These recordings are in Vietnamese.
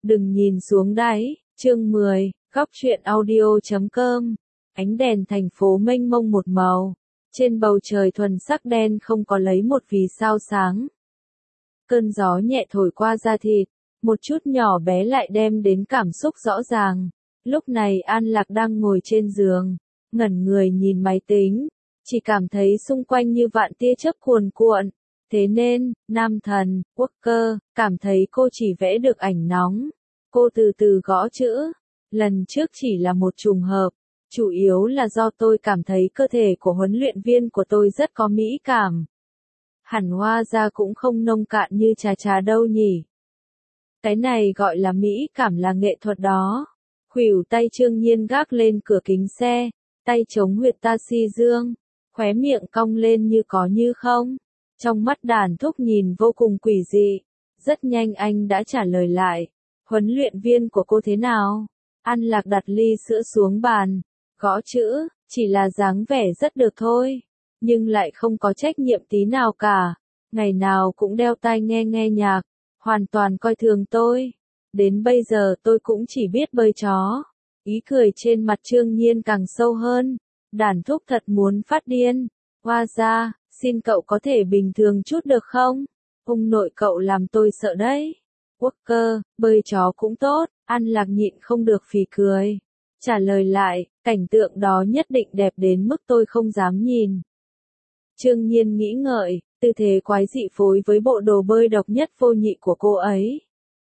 Đừng nhìn xuống đáy, chương 10, góc truyện audio.com. Ánh đèn thành phố mênh mông một màu, trên bầu trời thuần sắc đen không có lấy một vì sao sáng. Cơn gió nhẹ thổi qua da thịt, một chút nhỏ bé lại đem đến cảm xúc rõ ràng. Lúc này An Lạc đang ngồi trên giường, ngẩn người nhìn máy tính, chỉ cảm thấy xung quanh như vạn tia chớp cuồn cuộn. Thế nên, nam thần, Walker, cảm thấy cô chỉ vẽ được ảnh nóng. Cô từ từ gõ chữ. Lần trước chỉ là một trùng hợp. Chủ yếu là do tôi cảm thấy cơ thể của huấn luyện viên của tôi rất có mỹ cảm. Hẳn hóa ra cũng không nông cạn như trà trà đâu nhỉ. Cái này gọi là mỹ cảm là nghệ thuật đó. Khuỷu tay Trương Nhiên gác lên cửa kính xe, tay chống huyệt taxi dương, khóe miệng cong lên như có như không. Trong mắt đàn thúc nhìn vô cùng quỷ dị. Rất nhanh anh đã trả lời lại. Huấn luyện viên của cô thế nào? An Lạc đặt ly sữa xuống bàn, gõ chữ, chỉ là dáng vẻ rất được thôi, nhưng lại không có trách nhiệm tí nào cả. Ngày nào cũng đeo tai nghe nghe nhạc, hoàn toàn coi thường tôi. Đến bây giờ tôi cũng chỉ biết bơi chó. Ý cười trên mặt Trương Nhiên càng sâu hơn. Đàn thúc thật muốn phát điên. Hoa ra, xin cậu có thể bình thường chút được không? Ông nội cậu làm tôi sợ đấy. Walker, bơi chó cũng tốt. An Lạc nhịn không được phì cười. Trả lời lại, cảnh tượng đó nhất định đẹp đến mức tôi không dám nhìn. Trương Nhiên nghĩ ngợi, tư thế quái dị phối với bộ đồ bơi độc nhất vô nhị của cô ấy.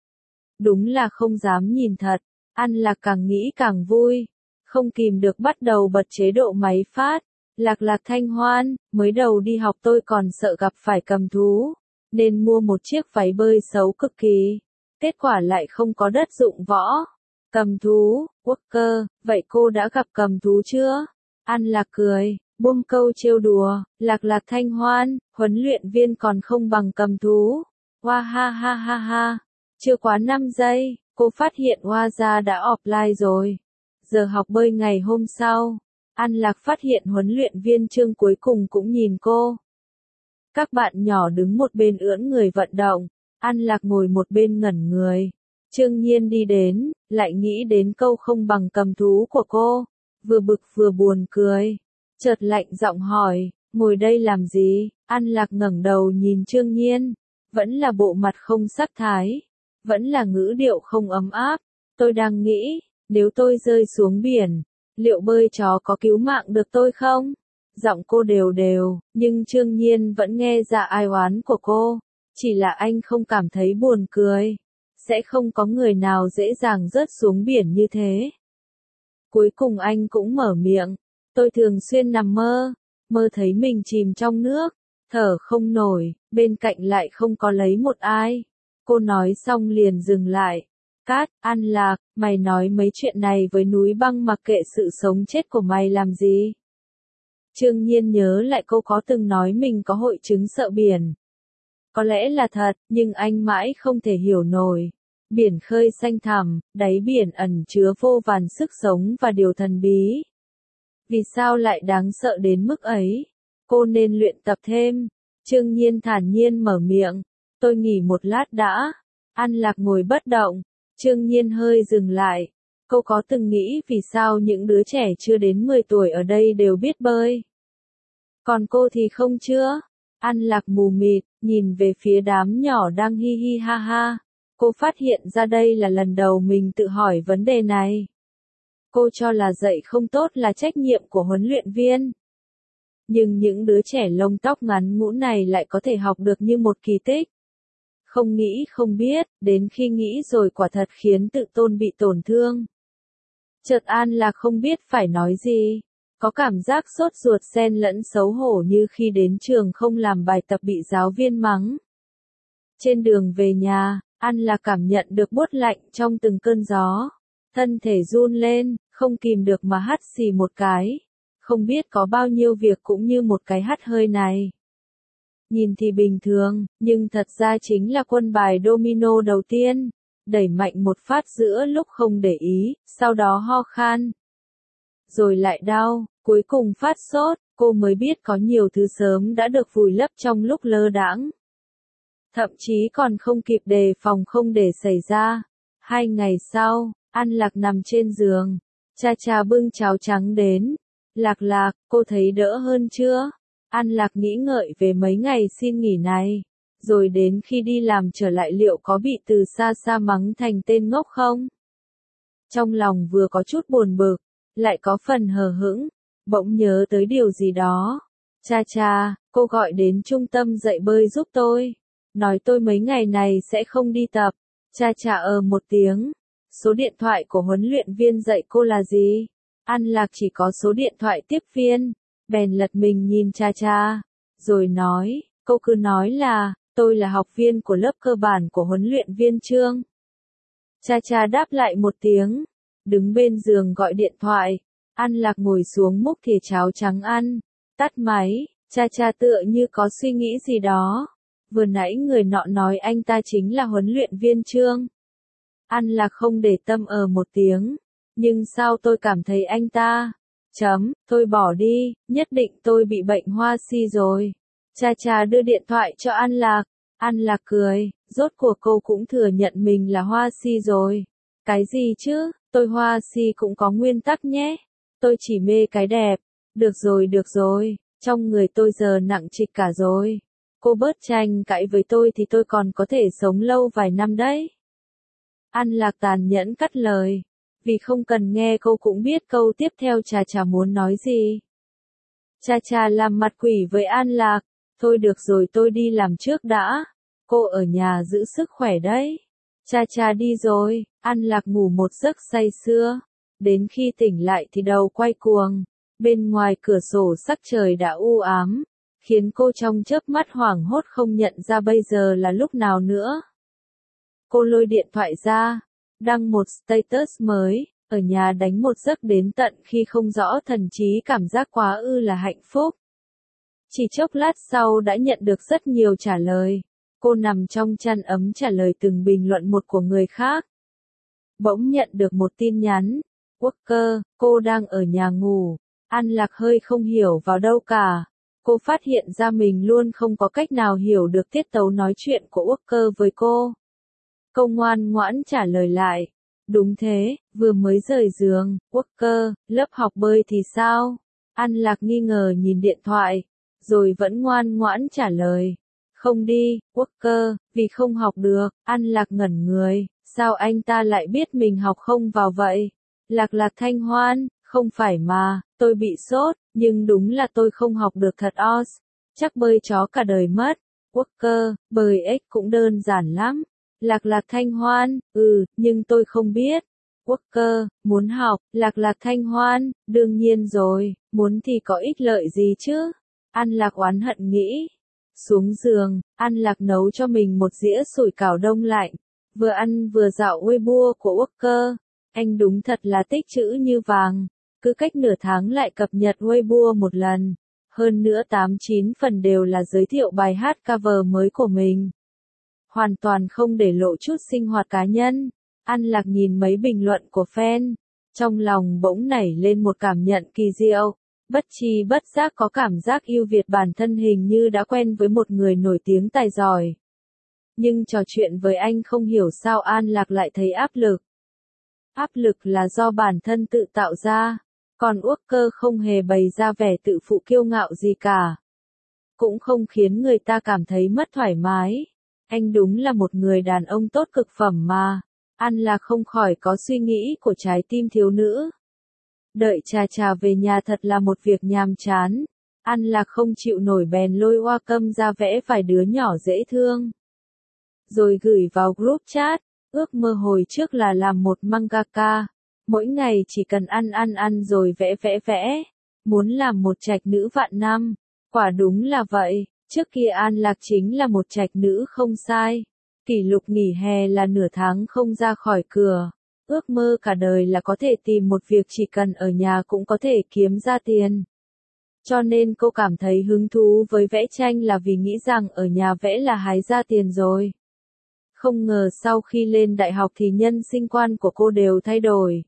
Đúng là không dám nhìn thật. An Lạc càng nghĩ càng vui. Không kìm được bắt đầu bật chế độ máy phát. Lạc Lạc Thanh Hoan, mới đầu đi học tôi còn sợ gặp phải cầm thú, nên mua một chiếc váy bơi xấu cực kỳ. Kết quả lại không có đất dụng võ. Cầm thú, Walker, vậy cô đã gặp cầm thú chưa? An Lạc cười, buông câu trêu đùa, Lạc Lạc Thanh Hoan, huấn luyện viên còn không bằng cầm thú. Hoa ha ha ha ha, chưa quá 5 giây, cô phát hiện Hoa ra đã offline rồi. Giờ học bơi ngày hôm sau, An Lạc phát hiện huấn luyện viên Trương cuối cùng cũng nhìn cô. Các bạn nhỏ đứng một bên ưỡn người vận động, An Lạc ngồi một bên ngẩn người. Trương Nhiên đi đến, lại nghĩ đến câu không bằng cầm thú của cô, vừa bực vừa buồn cười. Chợt lạnh giọng hỏi, ngồi đây làm gì? An Lạc ngẩng đầu nhìn Trương Nhiên, vẫn là bộ mặt không sắc thái, vẫn là ngữ điệu không ấm áp. Tôi đang nghĩ, nếu tôi rơi xuống biển, liệu bơi chó có cứu mạng được tôi không? Giọng cô đều đều, nhưng Trương Nhiên vẫn nghe ra ai oán của cô. Chỉ là anh không cảm thấy buồn cười. Sẽ không có người nào dễ dàng rớt xuống biển như thế. Cuối cùng anh cũng mở miệng. Tôi thường xuyên nằm mơ. Mơ thấy mình chìm trong nước. Thở không nổi, bên cạnh lại không có lấy một ai. Cô nói xong liền dừng lại. Cát, An Lạc, mày nói mấy chuyện này với núi băng mặc kệ sự sống chết của mày làm gì? Trương Nhiên nhớ lại cô có từng nói mình có hội chứng sợ biển. Có lẽ là thật, nhưng anh mãi không thể hiểu nổi. Biển khơi xanh thẳm, đáy biển ẩn chứa vô vàn sức sống và điều thần bí. Vì sao lại đáng sợ đến mức ấy? Cô nên luyện tập thêm. Trương Nhiên thản nhiên mở miệng. Tôi nghỉ một lát đã. An Lạc ngồi bất động. Trương Nhiên hơi dừng lại. Cô có từng nghĩ vì sao những đứa trẻ chưa đến 10 tuổi ở đây đều biết bơi? Còn cô thì không chưa? An Lạc mù mịt, nhìn về phía đám nhỏ đang hi hi ha ha. Cô phát hiện ra đây là lần đầu mình tự hỏi vấn đề này. Cô cho là dạy không tốt là trách nhiệm của huấn luyện viên. Nhưng những đứa trẻ lông tóc ngắn ngủn này lại có thể học được như một kỳ tích. Không nghĩ không biết, đến khi nghĩ rồi quả thật khiến tự tôn bị tổn thương. Chợt An Lạc không biết phải nói gì. Có cảm giác sốt ruột xen lẫn xấu hổ như khi đến trường không làm bài tập bị giáo viên mắng. Trên đường về nhà, An Lạc cảm nhận được buốt lạnh trong từng cơn gió. Thân thể run lên, không kìm được mà hắt xì một cái. Không biết có bao nhiêu việc cũng như một cái hắt hơi này. Nhìn thì bình thường, nhưng thật ra chính là quân bài domino đầu tiên. Đẩy mạnh một phát giữa lúc không để ý, sau đó ho khan. Rồi lại đau, cuối cùng phát sốt, cô mới biết có nhiều thứ sớm đã được vùi lấp trong lúc lơ đãng. Thậm chí còn không kịp đề phòng không để xảy ra. 2 ngày sau, An Lạc nằm trên giường. Cha cha bưng cháo trắng đến. Lạc Lạc, cô thấy đỡ hơn chưa? An Lạc nghĩ ngợi về mấy ngày xin nghỉ này. Rồi đến khi đi làm trở lại liệu có bị từ xa xa mắng thành tên ngốc không? Trong lòng vừa có chút buồn bực, lại có phần hờ hững, bỗng nhớ tới điều gì đó. Cha cha, cô gọi đến trung tâm dạy bơi giúp tôi. Nói tôi mấy ngày này sẽ không đi tập. Cha cha một tiếng. Số điện thoại của huấn luyện viên dạy cô là gì? An Lạc chỉ có số điện thoại tiếp viên. Bèn lật mình nhìn cha cha. Rồi nói, cô cứ nói là, tôi là học viên của lớp cơ bản của huấn luyện viên Trương. Cha cha đáp lại một tiếng. Đứng bên giường gọi điện thoại. An Lạc ngồi xuống múc thìa cháo trắng ăn. Tắt máy, cha cha tựa như có suy nghĩ gì đó. Vừa nãy người nọ nói anh ta chính là huấn luyện viên Trương. An Lạc không để tâm một tiếng. Nhưng sao tôi cảm thấy anh ta? Thôi bỏ đi, nhất định tôi bị bệnh hoa si rồi. Cha cha đưa điện thoại cho An Lạc. An Lạc cười, rốt cuộc cô cũng thừa nhận mình là hoa si rồi. Cái gì chứ, tôi hoa si cũng có nguyên tắc nhé. Tôi chỉ mê cái đẹp. Được rồi, trong người tôi giờ nặng trịch cả rồi. Cô bớt tranh cãi với tôi thì tôi còn có thể sống lâu vài năm đấy. An Lạc tàn nhẫn cắt lời. Vì không cần nghe cô cũng biết câu tiếp theo cha cha muốn nói gì. Cha cha làm mặt quỷ với An Lạc. Thôi được rồi tôi đi làm trước đã. Cô ở nhà giữ sức khỏe đấy. Cha cha đi rồi, An Lạc ngủ một giấc say sưa. Đến khi tỉnh lại thì đầu quay cuồng. Bên ngoài cửa sổ sắc trời đã u ám. Khiến cô trong chớp mắt hoảng hốt không nhận ra bây giờ là lúc nào nữa. Cô lôi điện thoại ra. Đăng một status mới. Ở nhà đánh một giấc đến tận khi không rõ thần trí cảm giác quá ư là hạnh phúc. Chỉ chốc lát sau đã nhận được rất nhiều trả lời. Cô nằm trong chăn ấm trả lời từng bình luận một của người khác. Bỗng nhận được một tin nhắn. Walker, cô đang ở nhà ngủ. An Lạc hơi không hiểu vào đâu cả. Cô phát hiện ra mình luôn không có cách nào hiểu được tiết tấu nói chuyện của Walker với cô. Cô ngoan ngoãn trả lời lại. Đúng thế, vừa mới rời giường. Walker, lớp học bơi thì sao? An Lạc nghi ngờ nhìn điện thoại. Rồi vẫn ngoan ngoãn trả lời. Không đi, Walker, vì không học được. An Lạc ngẩn người. Sao anh ta lại biết mình học không vào vậy? Lạc Lạc Thanh Hoan, không phải mà, tôi bị sốt, nhưng đúng là tôi không học được thật os. Chắc bơi chó cả đời mất. Walker, bơi ếch cũng đơn giản lắm. Lạc Lạc Thanh Hoan, nhưng tôi không biết. Walker, muốn học, Lạc Lạc Thanh Hoan, đương nhiên rồi, muốn thì có ích lợi gì chứ? An Lạc oán hận nghĩ. Xuống giường, An Lạc nấu cho mình một dĩa sủi cảo đông lạnh. Vừa ăn vừa dạo Weibo của Walker. Anh đúng thật là tích trữ như vàng. Cứ cách nửa tháng lại cập nhật Weibo một lần. Hơn nữa 8-9 phần đều là giới thiệu bài hát cover mới của mình. Hoàn toàn không để lộ chút sinh hoạt cá nhân. An Lạc nhìn mấy bình luận của fan. Trong lòng bỗng nảy lên một cảm nhận kỳ diệu. Bất tri bất giác có cảm giác yêu Việt bản thân hình như đã quen với một người nổi tiếng tài giỏi. Nhưng trò chuyện với anh không hiểu sao An Lạc lại thấy áp lực. Áp lực là do bản thân tự tạo ra. Còn Walker không hề bày ra vẻ tự phụ kiêu ngạo gì cả. Cũng không khiến người ta cảm thấy mất thoải mái. Anh đúng là một người đàn ông tốt cực phẩm mà. An Lạc không khỏi có suy nghĩ của trái tim thiếu nữ. Đợi cha cha về nhà thật là một việc nhàm chán. An Lạc không chịu nổi bèn lôi Hoa Câm ra vẽ vài đứa nhỏ dễ thương. Rồi gửi vào group chat. Ước mơ hồi trước là làm một mangaka. Mỗi ngày chỉ cần ăn rồi vẽ. Muốn làm một trạch nữ vạn năm. Quả đúng là vậy. Trước kia An Lạc chính là một trạch nữ không sai. Kỷ lục nghỉ hè là nửa tháng không ra khỏi cửa. Ước mơ cả đời là có thể tìm một việc chỉ cần ở nhà cũng có thể kiếm ra tiền. Cho nên cô cảm thấy hứng thú với vẽ tranh là vì nghĩ rằng ở nhà vẽ là hái ra tiền rồi. Không ngờ sau khi lên đại học thì nhân sinh quan của cô đều thay đổi.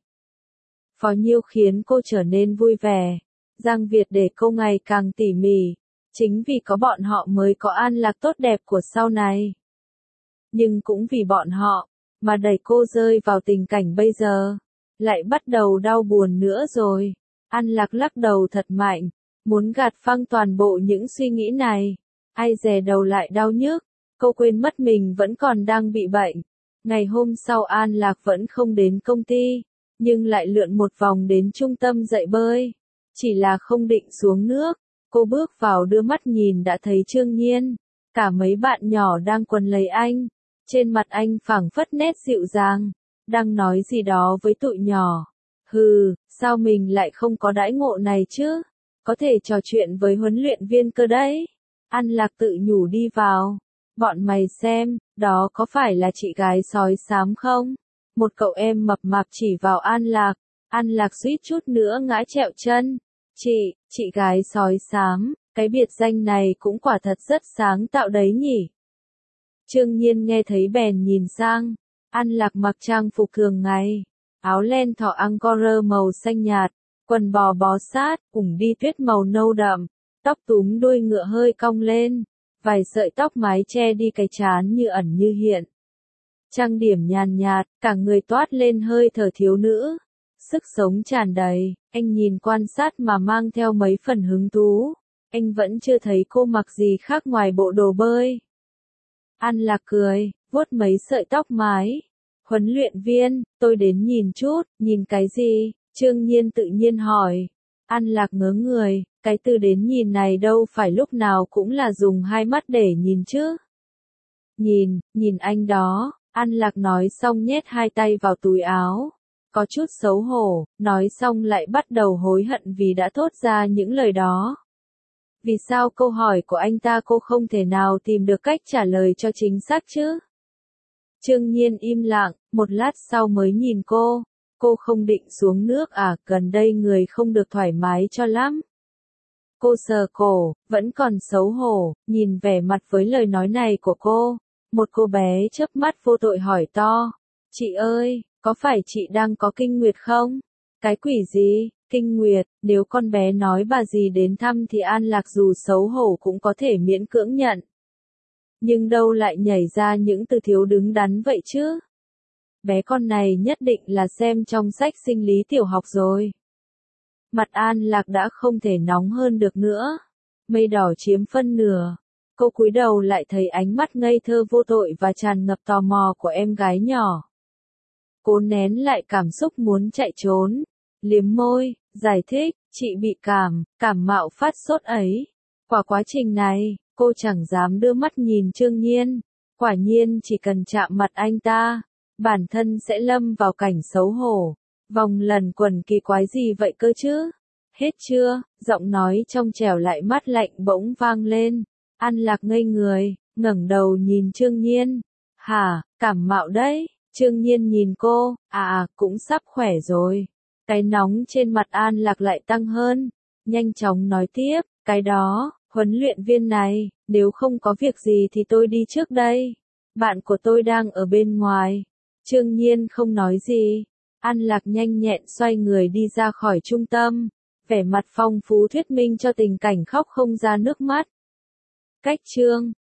Phó Nhiêu khiến cô trở nên vui vẻ. Giang Việt để cô ngày càng tỉ mỉ. Chính vì có bọn họ mới có An Lạc tốt đẹp của sau này. Nhưng cũng vì bọn họ mà đẩy cô rơi vào tình cảnh bây giờ. Lại bắt đầu đau buồn nữa rồi. An Lạc lắc đầu thật mạnh, muốn gạt phăng toàn bộ những suy nghĩ này. Ai dè đầu lại đau nhức, cô quên mất mình vẫn còn đang bị bệnh. Ngày hôm sau An Lạc vẫn không đến công ty, nhưng lại lượn một vòng đến trung tâm dạy bơi. Chỉ là không định xuống nước, cô bước vào đưa mắt nhìn đã thấy Trương Nhiên. Cả mấy bạn nhỏ đang quấn lấy anh, trên mặt anh phảng phất nét dịu dàng, đang nói gì đó với tụi nhỏ. Hừ, sao mình lại không có đãi ngộ này chứ? Có thể trò chuyện với huấn luyện viên cơ đấy. An Lạc tự nhủ đi vào. Bọn mày xem, đó có phải là chị gái sói xám không? Một cậu em mập mạp chỉ vào An Lạc. An Lạc suýt chút nữa ngã trẹo chân. Chị gái sói xám, cái biệt danh này cũng quả thật rất sáng tạo đấy nhỉ. Trương Nhiên nghe thấy bèn nhìn sang. An Lạc mặc trang phục thường ngày, áo len thỏ Angora màu xanh nhạt, quần bò bó sát, ủng đi tuyết màu nâu đậm, tóc túm đuôi ngựa hơi cong lên, vài sợi tóc mái che đi cái trán như ẩn như hiện. Trang điểm nhàn nhạt, cả người toát lên hơi thở thiếu nữ, sức sống tràn đầy, anh nhìn quan sát mà mang theo mấy phần hứng thú, anh vẫn chưa thấy cô mặc gì khác ngoài bộ đồ bơi. An Lạc cười, vuốt mấy sợi tóc mái. Huấn luyện viên, tôi đến nhìn chút, nhìn cái gì? Trương Nhiên tự nhiên hỏi. An Lạc ngớ người, cái từ đến nhìn này đâu phải lúc nào cũng là dùng hai mắt để nhìn chứ. Nhìn anh đó, An Lạc nói xong nhét hai tay vào túi áo. Có chút xấu hổ, nói xong lại bắt đầu hối hận vì đã thốt ra những lời đó. Vì sao câu hỏi của anh ta cô không thể nào tìm được cách trả lời cho chính xác chứ? Trương Nhiên im lặng, một lát sau mới nhìn cô. Cô không định xuống nước à, gần đây người không được thoải mái cho lắm. Cô sờ cổ, vẫn còn xấu hổ, nhìn vẻ mặt với lời nói này của cô. Một cô bé chớp mắt vô tội hỏi to. Chị ơi, có phải chị đang có kinh nguyệt không? Cái quỷ gì? Kinh nguyệt, nếu con bé nói bà gì đến thăm thì An Lạc dù xấu hổ cũng có thể miễn cưỡng nhận. Nhưng đâu lại nhảy ra những từ thiếu đứng đắn vậy chứ? Bé con này nhất định là xem trong sách sinh lý tiểu học rồi. Mặt An Lạc đã không thể nóng hơn được nữa. Mây đỏ chiếm phân nửa. Cô cúi đầu lại thấy ánh mắt ngây thơ vô tội và tràn ngập tò mò của em gái nhỏ. Cô nén lại cảm xúc muốn chạy trốn. Liếm môi, giải thích, chị bị cảm mạo phát sốt ấy. Qua quá trình này, cô chẳng dám đưa mắt nhìn Trương Nhiên. Quả nhiên chỉ cần chạm mặt anh ta, bản thân sẽ lâm vào cảnh xấu hổ. Vòng lần quần kỳ quái gì vậy cơ chứ? Hết chưa? Giọng nói trong trẻo lại mát lạnh bỗng vang lên. An Lạc ngây người, ngẩng đầu nhìn Trương Nhiên. Hả, cảm mạo đấy? Trương Nhiên nhìn cô, cũng sắp khỏe rồi. Cái nóng trên mặt An Lạc lại tăng hơn. Nhanh chóng nói tiếp, cái đó, huấn luyện viên này, nếu không có việc gì thì tôi đi trước đây. Bạn của tôi đang ở bên ngoài. Trương Nhiên không nói gì. An Lạc nhanh nhẹn xoay người đi ra khỏi trung tâm. Vẻ mặt phong phú thuyết minh cho tình cảnh khóc không ra nước mắt. Cách chương